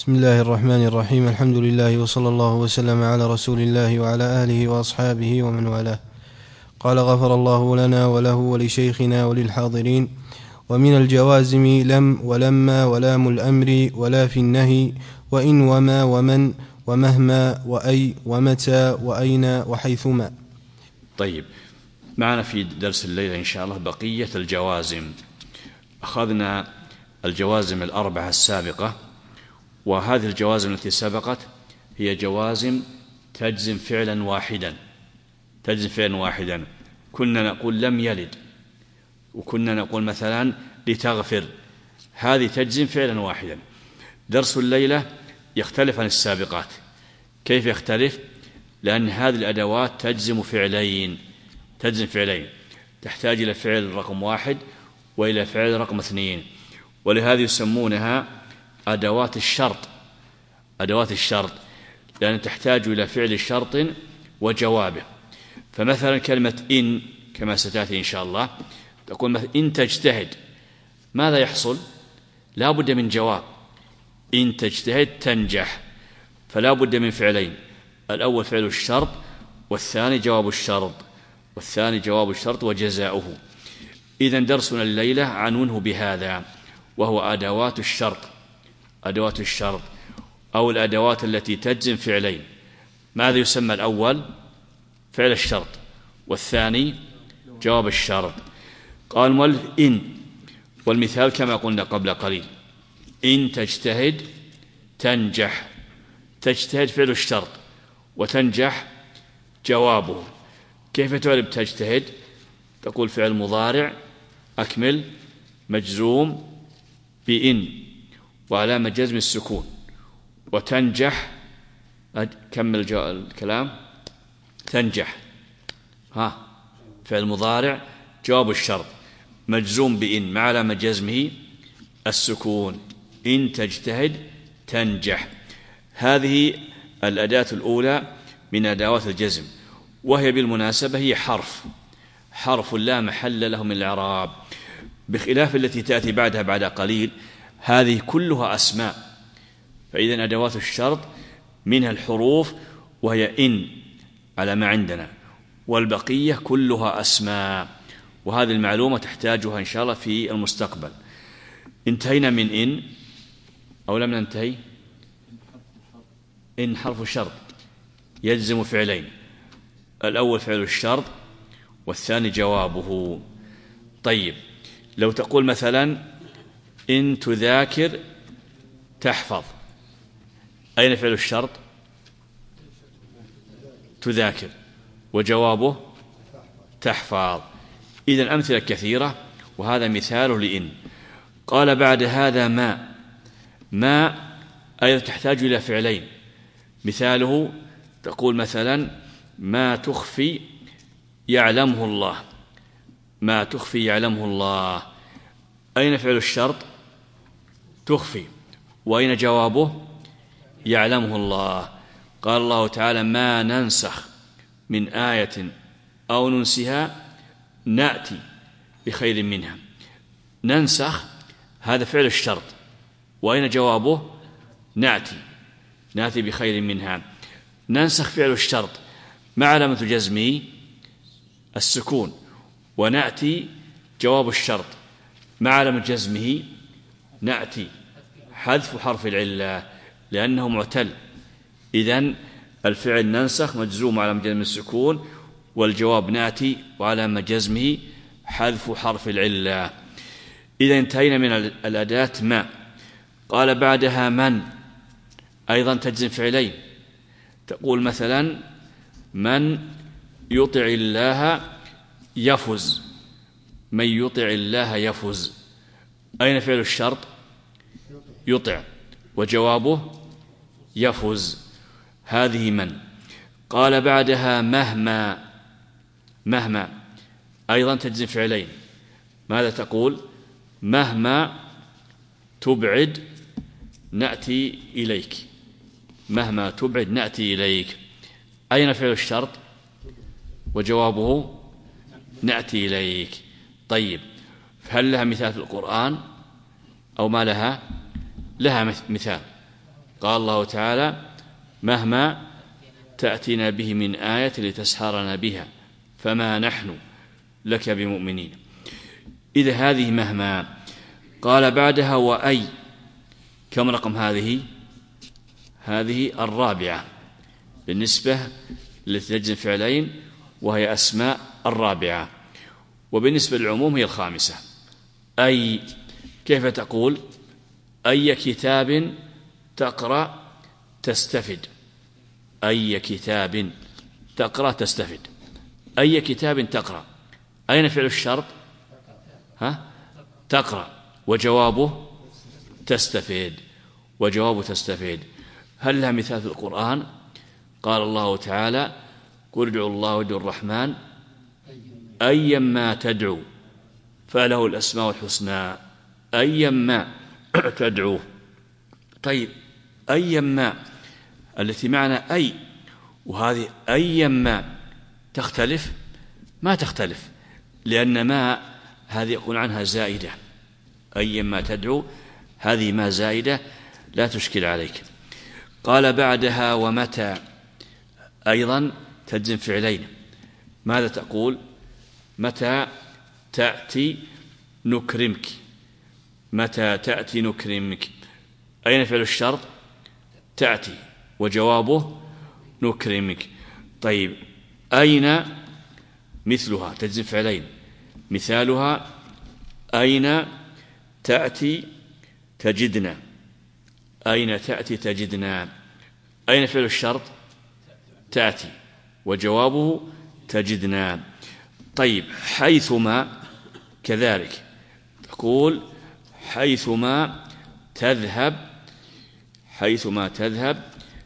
بسم الله الرحمن الرحيم. الحمد لله وصلى الله وسلم على رسول الله وعلى آله وأصحابه ومن والاه. قال: غفر الله لنا وله ولشيخنا وللحاضرين. ومن الجوازم لم ولما ولام الأمر ولا في النهي وإن وما ومن ومهما وأي ومتى وأين وحيثما. طيب، معنا في درس الليلة إن شاء الله بقية الجوازم. أخذنا الجوازم الأربعة السابقة، وهذه الجوازم التي سبقت هي جوازم تجزم فعلا واحدا. كنا نقول لم يلد، وكنا نقول مثلا لتغفر، هذه تجزم فعلا واحدا. درس الليلة يختلف عن السابقات. كيف يختلف؟ لأن هذه الأدوات تجزم فعلين، تحتاج إلى فعل رقم 1 وإلى فعل رقم 2، ولهذا يسمونها أدوات الشرط، لأن تحتاج إلى فعل شرط وجوابه. فمثلا كلمة إن كما ستأتي إن شاء الله، تقول مثلا إن تجتهد، ماذا يحصل؟ لا بد من جواب. إن تجتهد تنجح، فلا بد من فعلين: الأول فعل الشرط، والثاني جواب الشرط وجزاؤه. إذن درسنا الليلة عنونه بهذا، وهو أدوات الشرط أو الأدوات التي تجزم فعلين. ماذا يسمى الأول؟ فعل الشرط، والثاني جواب الشرط. قال المؤلف إن، والمثال كما قلنا قبل قليل: إن تجتهد تنجح. تجتهد فعل الشرط، وتنجح جوابه. كيف تعرب تجتهد؟ تقول فعل مضارع أكمل مجزوم بإن وعلامة جزم السكون، وتنجح كمل الكلام. تنجح فعل مضارع جواب الشرط مجزوم بإن مع علامة جزمه السكون. إن تجتهد تنجح. هذه الأداة الأولى من أدوات الجزم، وهي بالمناسبة هي حرف لا محل له من الإعراب، بخلاف التي تأتي بعد قليل، هذه كلها أسماء. فإذن أدوات الشرط منها الحروف وهي إن على ما عندنا، والبقية كلها أسماء، وهذه المعلومة تحتاجها إن شاء الله في المستقبل. انتهينا من إن أو لم ننتهي؟ إن حرف شرط يجزم فعلين: الأول فعل الشرط، والثاني جوابه. طيب، لو تقول مثلا إن تذاكر تحفظ، أين فعل الشرط؟ تذاكر، وجوابه تحفظ. إذن أمثلة كثيرة، وهذا مثاله لإن. قال بعد هذا ما أيضا تحتاج إلى فعلين. مثاله تقول مثلا ما تخفي يعلمه الله. أين فعل الشرط؟ تخفي، وأين جوابه؟ يعلمه الله. قال الله تعالى ما ننسخ من آية أو ننسها نأتي بخير منها. ننسخ هذا فعل الشرط، وأين جوابه؟ نأتي بخير منها. ننسخ فعل الشرط مع علامة جزمه السكون، ونأتي جواب الشرط مع علامة جزمه نأتي حذف حرف العلة لأنه معتل. إذن الفعل ننسخ مجزوم على جزم السكون، والجواب نأتي وعلى جزمه حذف حرف العلة. إذا انتهينا من الأداة ما. قال بعدها من أيضا تجزم فعلين. تقول مثلا من يطع الله يفز. من يطع الله يفز، أين فعل الشرط؟ يطع، وجوابه يفز. هذه من. قال بعدها مهما أيضا تجزم فعلين. ماذا تقول؟ مهما تبعد نأتي إليك. مهما تبعد نأتي إليك. أين فعل الشرط؟ وجوابه نأتي إليك. طيب، هل لها مثال في القرآن أو ما لها؟ لها مثال. قال الله تعالى مهما تأتينا به من آية لتسحرنا بها فما نحن لك بمؤمنين. إذا هذه مهما. قال بعدها وأي، كم رقم هذه؟ هذه الرابعة بالنسبة التي تجزم فعلين، وهي أسماء الرابعة. وبالنسبة للعموم هي الخامسة. أي كيف تقول؟ أي كتاب تقرأ تستفد. أي كتاب تقرأ تستفد. أي كتاب تقرأ، أين فعل الشرط؟ تقرأ، وجوابه تستفيد، وجوابه تستفيد. هل لها مثال في القرآن؟ قال الله تعالى قل ادعوا الله وادعوا الرحمن أيما تدعو فله الأسماء الحسنى. أيما تدعو. طيب أيما التي معنى أي، وهذه أيما تختلف؟ ما تختلف، لأن ما هذه يقول عنها زائدة. أيما تدعو هذه ما زائدة لا تشكل عليك. قال بعدها ومتى، أيضا تجزم فعلين. ماذا تقول؟ متى تأتي نكرمك. متى تأتي نكرمك، أين فعل الشرط؟ تأتي، وجوابه نكرمك. طيب أين مثلها؟ تجزم فعلين. مثالها أين تأتي تجدنا. أين تأتي تجدنا، أين فعل الشرط؟ تأتي، وجوابه تجدنا. طيب حيثما كذلك تقول حيثما تذهب. حيثما تذهب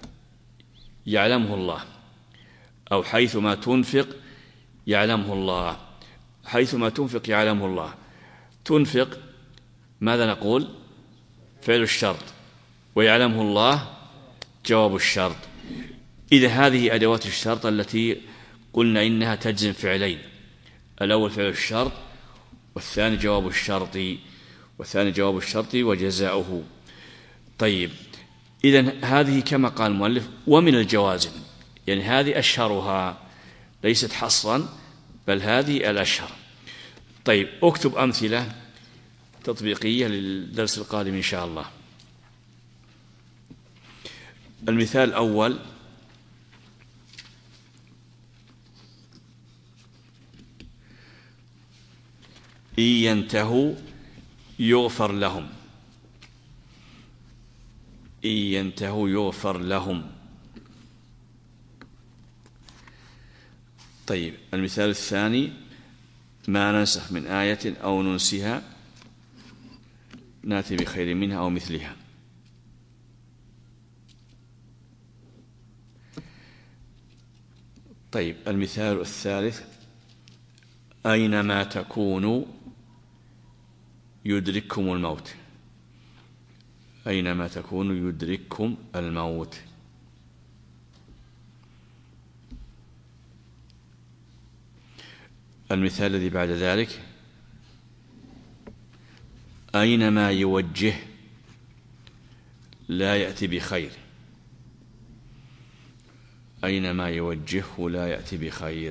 يعلمه الله، أو حيثما تنفق يعلمه الله. حيثما تنفق يعلمه الله. تنفق ماذا نقول؟ فعل الشرط، ويعلمه الله جواب الشرط. إذا هذه أدوات الشرط التي قلنا إنها تجزم فعلين. الأول فعل الشرط، والثاني جواب الشرط، والثاني جواب الشرط وجزاؤه. طيب إذن هذه كما قال المؤلف ومن الجوازم، يعني هذه أشهرها، ليست حصرا بل هذه الأشهر. طيب اكتب أمثلة تطبيقية للدرس القادم إن شاء الله. المثال الأول إن ينتهوا يغفر لهم. إن ينتهوا يغفر لهم. طيب المثال الثاني ما ننسخ من آية أو ننسها نأتي بخير منها أو مثلها. طيب المثال الثالث أينما تكونوا يدرككم الموت. أينما تكونوا يدرككم الموت. المثال الذي بعد ذلك أينما يوجه لا يأتي بخير. أينما يوجهه لا يأتي بخير.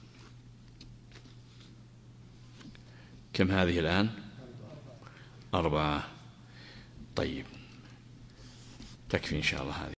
كم هذه الآن؟ 4. طيب تكفي إن شاء الله هذه.